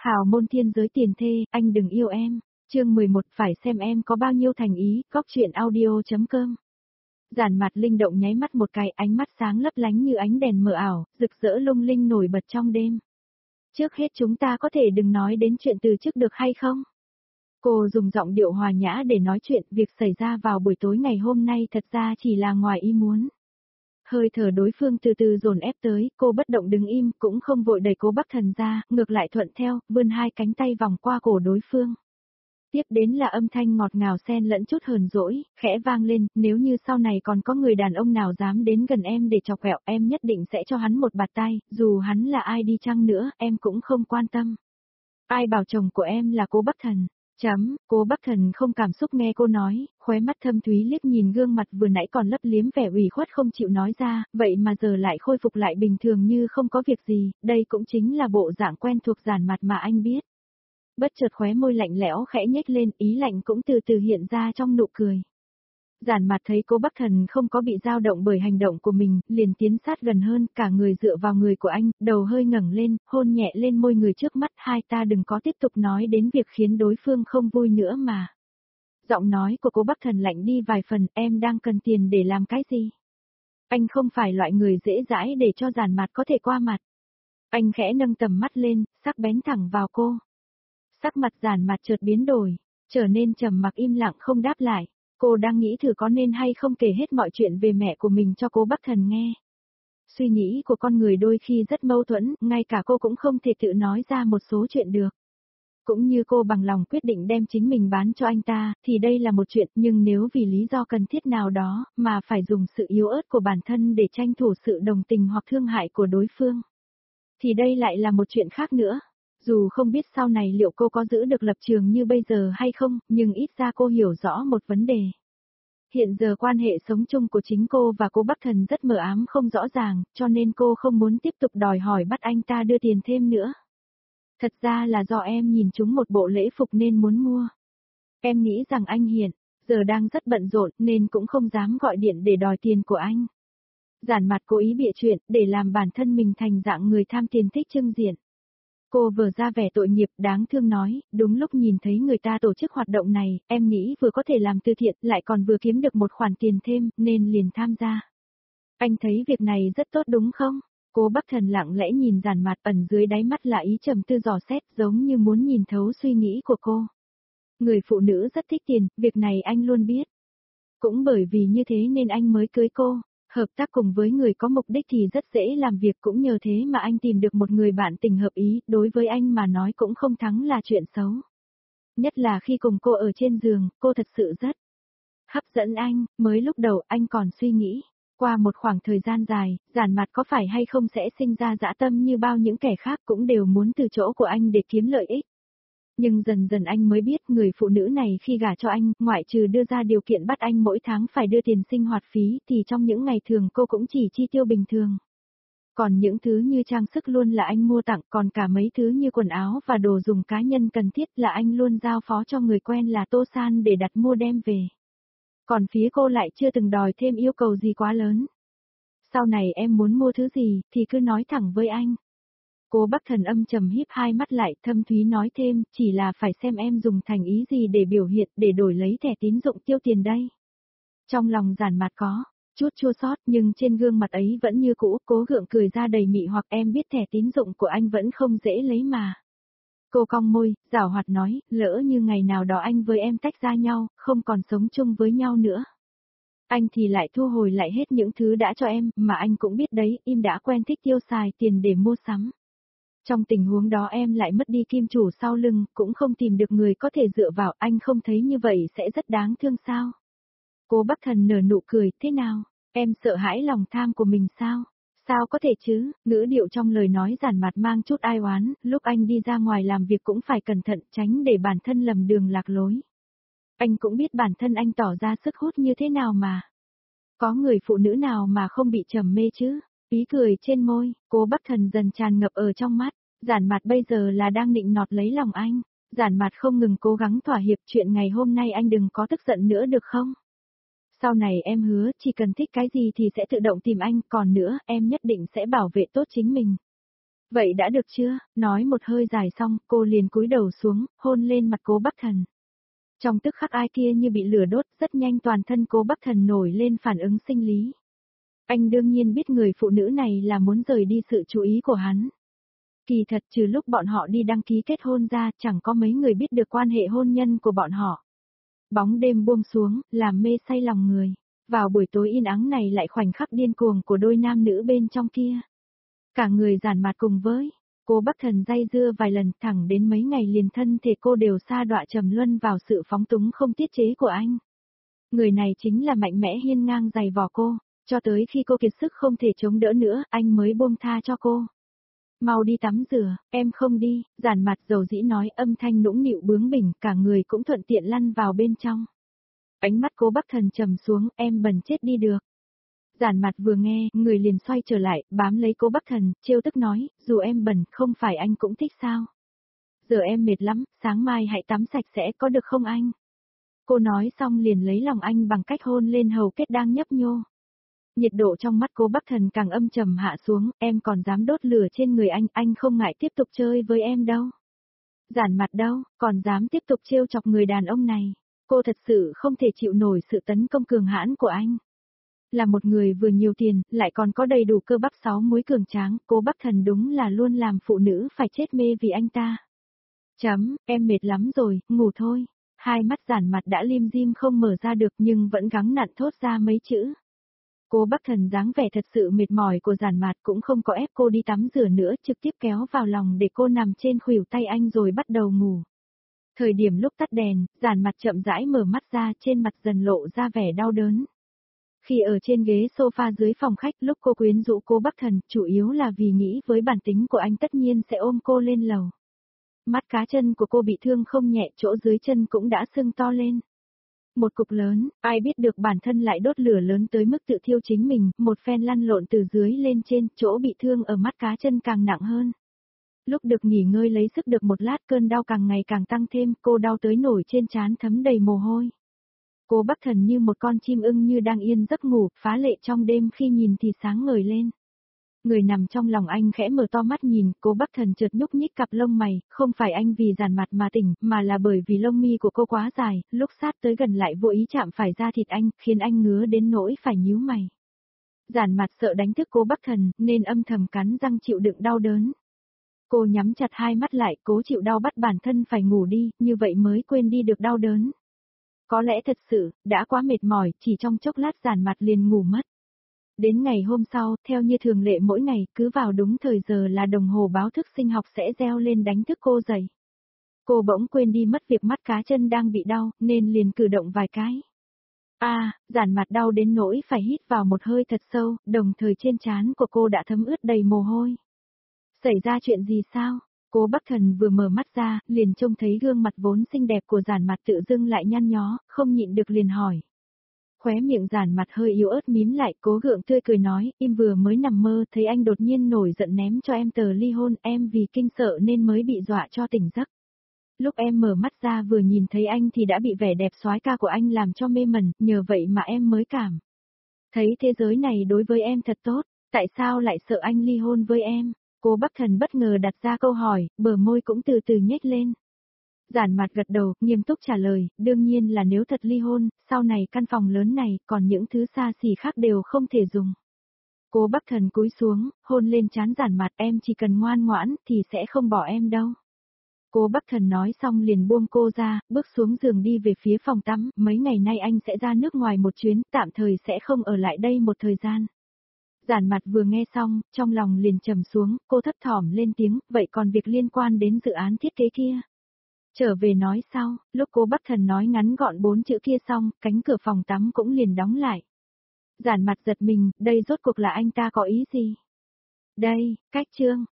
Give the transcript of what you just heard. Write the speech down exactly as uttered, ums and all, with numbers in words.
Hào môn thiên giới tiền thê, anh đừng yêu em. Chương mười một phải xem em có bao nhiêu thành ý, góc truyện audio.com. Giản Mạt linh động nháy mắt một cái, ánh mắt sáng lấp lánh như ánh đèn mờ ảo, rực rỡ lung linh nổi bật trong đêm. Trước hết chúng ta có thể đừng nói đến chuyện từ trước được hay không? Cô dùng giọng điệu hòa nhã để nói chuyện, việc xảy ra vào buổi tối ngày hôm nay thật ra chỉ là ngoài ý muốn. Hơi thở đối phương từ từ dồn ép tới, cô bất động đứng im, cũng không vội đẩy Cố Bắc Thần ra, ngược lại thuận theo, vươn hai cánh tay vòng qua cổ đối phương. Tiếp đến là âm thanh ngọt ngào xen lẫn chút hờn dỗi, khẽ vang lên, nếu như sau này còn có người đàn ông nào dám đến gần em để chọc ghẹo, em nhất định sẽ cho hắn một bạt tay, dù hắn là ai đi chăng nữa, em cũng không quan tâm. Ai bảo chồng của em là Cố Bắc Thần? Chấm, Cố Bắc Thần không cảm xúc nghe cô nói, khóe mắt thâm thúy liếc nhìn gương mặt vừa nãy còn lấp liếm vẻ ủy khuất không chịu nói ra, vậy mà giờ lại khôi phục lại bình thường như không có việc gì, đây cũng chính là bộ dạng quen thuộc Giản Mạt mà anh biết. Bất chợt khóe môi lạnh lẽo khẽ nhếch lên, ý lạnh cũng từ từ hiện ra trong nụ cười. Giản Mạt thấy Cố Bắc Thần không có bị dao động bởi hành động của mình, liền tiến sát gần hơn, cả người dựa vào người của anh, đầu hơi ngẩng lên, hôn nhẹ lên môi người trước mắt, hai ta đừng có tiếp tục nói đến việc khiến đối phương không vui nữa mà. Giọng nói của Cố Bắc Thần lạnh đi vài phần, em đang cần tiền để làm cái gì? Anh không phải loại người dễ dãi để cho Giản Mạt có thể qua mặt. Anh khẽ nâng tầm mắt lên, sắc bén thẳng vào cô. Sắc mặt Giản Mạt chợt biến đổi, trở nên trầm mặc im lặng không đáp lại. Cô đang nghĩ thử có nên hay không kể hết mọi chuyện về mẹ của mình cho Cố Bắc Thần nghe. Suy nghĩ của con người đôi khi rất mâu thuẫn, ngay cả cô cũng không thể tự nói ra một số chuyện được. Cũng như cô bằng lòng quyết định đem chính mình bán cho anh ta, thì đây là một chuyện, nhưng nếu vì lý do cần thiết nào đó, mà phải dùng sự yếu ớt của bản thân để tranh thủ sự đồng tình hoặc thương hại của đối phương, thì đây lại là một chuyện khác nữa. Dù không biết sau này liệu cô có giữ được lập trường như bây giờ hay không, nhưng ít ra cô hiểu rõ một vấn đề. Hiện giờ quan hệ sống chung của chính cô và Cố Bắc Thần rất mờ ám không rõ ràng, cho nên cô không muốn tiếp tục đòi hỏi bắt anh ta đưa tiền thêm nữa. Thật ra là do em nhìn chúng một bộ lễ phục nên muốn mua. Em nghĩ rằng anh hiện giờ đang rất bận rộn nên cũng không dám gọi điện để đòi tiền của anh. Giản Mạt cố ý bịa chuyện để làm bản thân mình thành dạng người tham tiền thích trưng diện. Cô vừa ra vẻ tội nghiệp đáng thương nói, đúng lúc nhìn thấy người ta tổ chức hoạt động này, em nghĩ vừa có thể làm từ thiện lại còn vừa kiếm được một khoản tiền thêm nên liền tham gia. Anh thấy việc này rất tốt đúng không? Cố Bắc Thần lặng lẽ nhìn Giản Mạt, ẩn dưới đáy mắt là ý trầm tư dò xét, giống như muốn nhìn thấu suy nghĩ của cô. Người phụ nữ rất thích tiền, việc này anh luôn biết. Cũng bởi vì như thế nên anh mới cưới cô. Hợp tác cùng với người có mục đích thì rất dễ làm việc, cũng nhờ thế mà anh tìm được một người bạn tình hợp ý, đối với anh mà nói cũng không thắng là chuyện xấu. Nhất là khi cùng cô ở trên giường, cô thật sự rất hấp dẫn anh, mới lúc đầu anh còn suy nghĩ. Qua một khoảng thời gian dài, Giản Mạt có phải hay không sẽ sinh ra dã tâm như bao những kẻ khác cũng đều muốn từ chỗ của anh để kiếm lợi ích. Nhưng dần dần anh mới biết người phụ nữ này khi gả cho anh, ngoại trừ đưa ra điều kiện bắt anh mỗi tháng phải đưa tiền sinh hoạt phí thì trong những ngày thường cô cũng chỉ chi tiêu bình thường. Còn những thứ như trang sức luôn là anh mua tặng, còn cả mấy thứ như quần áo và đồ dùng cá nhân cần thiết là anh luôn giao phó cho người quen là Tô San để đặt mua đem về. Còn phía cô lại chưa từng đòi thêm yêu cầu gì quá lớn. Sau này em muốn mua thứ gì thì cứ nói thẳng với anh. Cố Bắc Thần âm trầm híp hai mắt lại, thâm thúy nói thêm, chỉ là phải xem em dùng thành ý gì để biểu hiện, để đổi lấy thẻ tín dụng tiêu tiền đây. Trong lòng Giản Mạt có chút chua xót, nhưng trên gương mặt ấy vẫn như cũ, cố gượng cười ra đầy mị hoặc, em biết thẻ tín dụng của anh vẫn không dễ lấy mà. Cô cong môi, giảo hoạt nói, lỡ như ngày nào đó anh với em tách ra nhau, không còn sống chung với nhau nữa. Anh thì lại thu hồi lại hết những thứ đã cho em, mà anh cũng biết đấy, em đã quen thích tiêu xài tiền để mua sắm. Trong tình huống đó em lại mất đi kim chủ sau lưng, cũng không tìm được người có thể dựa vào, anh không thấy như vậy sẽ rất đáng thương sao? Cố Bắc Thần nở nụ cười, thế nào? Em sợ hãi lòng tham của mình sao? Sao có thể chứ? Ngữ điệu trong lời nói Giản Mạt mang chút ai oán, lúc anh đi ra ngoài làm việc cũng phải cẩn thận, tránh để bản thân lầm đường lạc lối. Anh cũng biết bản thân anh tỏ ra sức hút như thế nào mà. Có người phụ nữ nào mà không bị trầm mê chứ? Ý cười trên môi, Cố Bắc Thần dần tràn ngập ở trong mắt. Giản Mạt bây giờ là đang nịnh nọt lấy lòng anh. Giản Mạt không ngừng cố gắng thỏa hiệp, chuyện ngày hôm nay anh đừng có tức giận nữa được không? Sau này em hứa, chỉ cần thích cái gì thì sẽ tự động tìm anh, còn nữa, em nhất định sẽ bảo vệ tốt chính mình. Vậy đã được chưa? Nói một hơi dài xong, cô liền cúi đầu xuống, hôn lên mặt Cố Bắc Thần. Trong tức khắc ai kia như bị lửa đốt, rất nhanh toàn thân Cố Bắc Thần nổi lên phản ứng sinh lý. Anh đương nhiên biết người phụ nữ này là muốn rời đi sự chú ý của hắn. Kỳ thật trừ lúc bọn họ đi đăng ký kết hôn ra, chẳng có mấy người biết được quan hệ hôn nhân của bọn họ. Bóng đêm buông xuống, làm mê say lòng người. Vào buổi tối yên ắng này lại khoảnh khắc điên cuồng của đôi nam nữ bên trong kia. Cả người giản mặt cùng với Cố Bắc Thần day dưa vài lần, thẳng đến mấy ngày liền thân thể cô đều sa đọa trầm luân vào sự phóng túng không tiết chế của anh. Người này chính là mạnh mẽ hiên ngang giày vò cô, cho tới khi cô kiệt sức không thể chống đỡ nữa, anh mới buông tha cho cô. Mau đi tắm rửa, em không đi, giản mặt dầu dĩ nói, âm thanh nũng nịu bướng bỉnh, cả người cũng thuận tiện lăn vào bên trong. Ánh mắt Cố Bắc Thần trầm xuống, em bẩn chết đi được. Giản mặt vừa nghe, người liền xoay trở lại, bám lấy Cố Bắc Thần, trêu tức nói, dù em bẩn, không phải anh cũng thích sao? Giờ em mệt lắm, sáng mai hãy tắm sạch sẽ có được không anh? Cô nói xong liền lấy lòng anh bằng cách hôn lên hầu kết đang nhấp nhô. Nhiệt độ trong mắt Cố Bắc Thần càng âm trầm hạ xuống, em còn dám đốt lửa trên người anh, anh không ngại tiếp tục chơi với em đâu. Giản mặt đâu, còn dám tiếp tục trêu chọc người đàn ông này. Cô thật sự không thể chịu nổi sự tấn công cường hãn của anh. Là một người vừa nhiều tiền, lại còn có đầy đủ cơ bắp sáu múi cường tráng, Cố Bắc Thần đúng là luôn làm phụ nữ phải chết mê vì anh ta. Chấm, em mệt lắm rồi, ngủ thôi. Hai mắt giản mặt đã lim dim không mở ra được nhưng vẫn gắng nặn thốt ra mấy chữ. Cố Bắc Thần dáng vẻ thật sự mệt mỏi của giản mặt cũng không có ép cô đi tắm rửa nữa, trực tiếp kéo vào lòng để cô nằm trên khuỷu tay anh rồi bắt đầu ngủ. Thời điểm lúc tắt đèn, giản mặt chậm rãi mở mắt ra, trên mặt dần lộ ra vẻ đau đớn. Khi ở trên ghế sofa dưới phòng khách lúc cô quyến rũ Cố Bắc Thần, chủ yếu là vì nghĩ với bản tính của anh tất nhiên sẽ ôm cô lên lầu. Mắt cá chân của cô bị thương không nhẹ, chỗ dưới chân cũng đã sưng to lên. Một cục lớn, ai biết được bản thân lại đốt lửa lớn tới mức tự thiêu chính mình, một phen lăn lộn từ dưới lên trên, chỗ bị thương ở mắt cá chân càng nặng hơn. Lúc được nghỉ ngơi lấy sức được một lát cơn đau càng ngày càng tăng thêm, cô đau tới nổi trên trán thấm đầy mồ hôi. Cố Bắc Thần như một con chim ưng như đang yên giấc ngủ, phá lệ trong đêm khi nhìn thì sáng ngời lên. Người nằm trong lòng anh khẽ mở to mắt nhìn, Cố Bắc Thần chợt nhúc nhích cặp lông mày, không phải anh vì giản mặt mà tỉnh, mà là bởi vì lông mi của cô quá dài, lúc sát tới gần lại vô ý chạm phải da thịt anh, khiến anh ngứa đến nỗi phải nhíu mày. Giản mặt sợ đánh thức Cố Bắc Thần, nên âm thầm cắn răng chịu đựng đau đớn. Cô nhắm chặt hai mắt lại, cố chịu đau bắt bản thân phải ngủ đi, như vậy mới quên đi được đau đớn. Có lẽ thật sự, đã quá mệt mỏi, chỉ trong chốc lát giản mặt liền ngủ mất. Đến ngày hôm sau, theo như thường lệ mỗi ngày, cứ vào đúng thời giờ là đồng hồ báo thức sinh học sẽ reo lên đánh thức cô dậy. Cô bỗng quên đi mất việc mắt cá chân đang bị đau, nên liền cử động vài cái. A, à, giản mặt đau đến nỗi phải hít vào một hơi thật sâu, đồng thời trên trán của cô đã thấm ướt đầy mồ hôi. Xảy ra chuyện gì sao? Cố Bắc Thần vừa mở mắt ra, liền trông thấy gương mặt vốn xinh đẹp của giản mặt tự dưng lại nhăn nhó, không nhịn được liền hỏi. Khóe miệng giản mặt hơi yếu ớt mím lại, cố gượng tươi cười nói, im vừa mới nằm mơ, thấy anh đột nhiên nổi giận ném cho em tờ ly hôn, em vì kinh sợ nên mới bị dọa cho tỉnh giấc. Lúc em mở mắt ra vừa nhìn thấy anh thì đã bị vẻ đẹp soái ca của anh làm cho mê mẩn, nhờ vậy mà em mới cảm thấy thế giới này đối với em thật tốt, tại sao lại sợ anh ly hôn với em? Cố Bắc Thần bất ngờ đặt ra câu hỏi, bờ môi cũng từ từ nhếch lên. Giản mặt gật đầu, nghiêm túc trả lời, đương nhiên là nếu thật ly hôn, sau này căn phòng lớn này, còn những thứ xa xỉ khác đều không thể dùng. Cố Bắc Thần cúi xuống, hôn lên trán giản mặt, em chỉ cần ngoan ngoãn, thì sẽ không bỏ em đâu. Cố Bắc Thần nói xong liền buông cô ra, bước xuống giường đi về phía phòng tắm, mấy ngày nay anh sẽ ra nước ngoài một chuyến, tạm thời sẽ không ở lại đây một thời gian. Giản mặt vừa nghe xong, trong lòng liền trầm xuống, cô thấp thỏm lên tiếng, vậy còn việc liên quan đến dự án thiết kế kia? Trở về nói sau, lúc Cố Bắc Thần nói ngắn gọn bốn chữ kia xong, cánh cửa phòng tắm cũng liền đóng lại. Giản mặt giật mình, đây rốt cuộc là anh ta có ý gì? Đây, cách chương.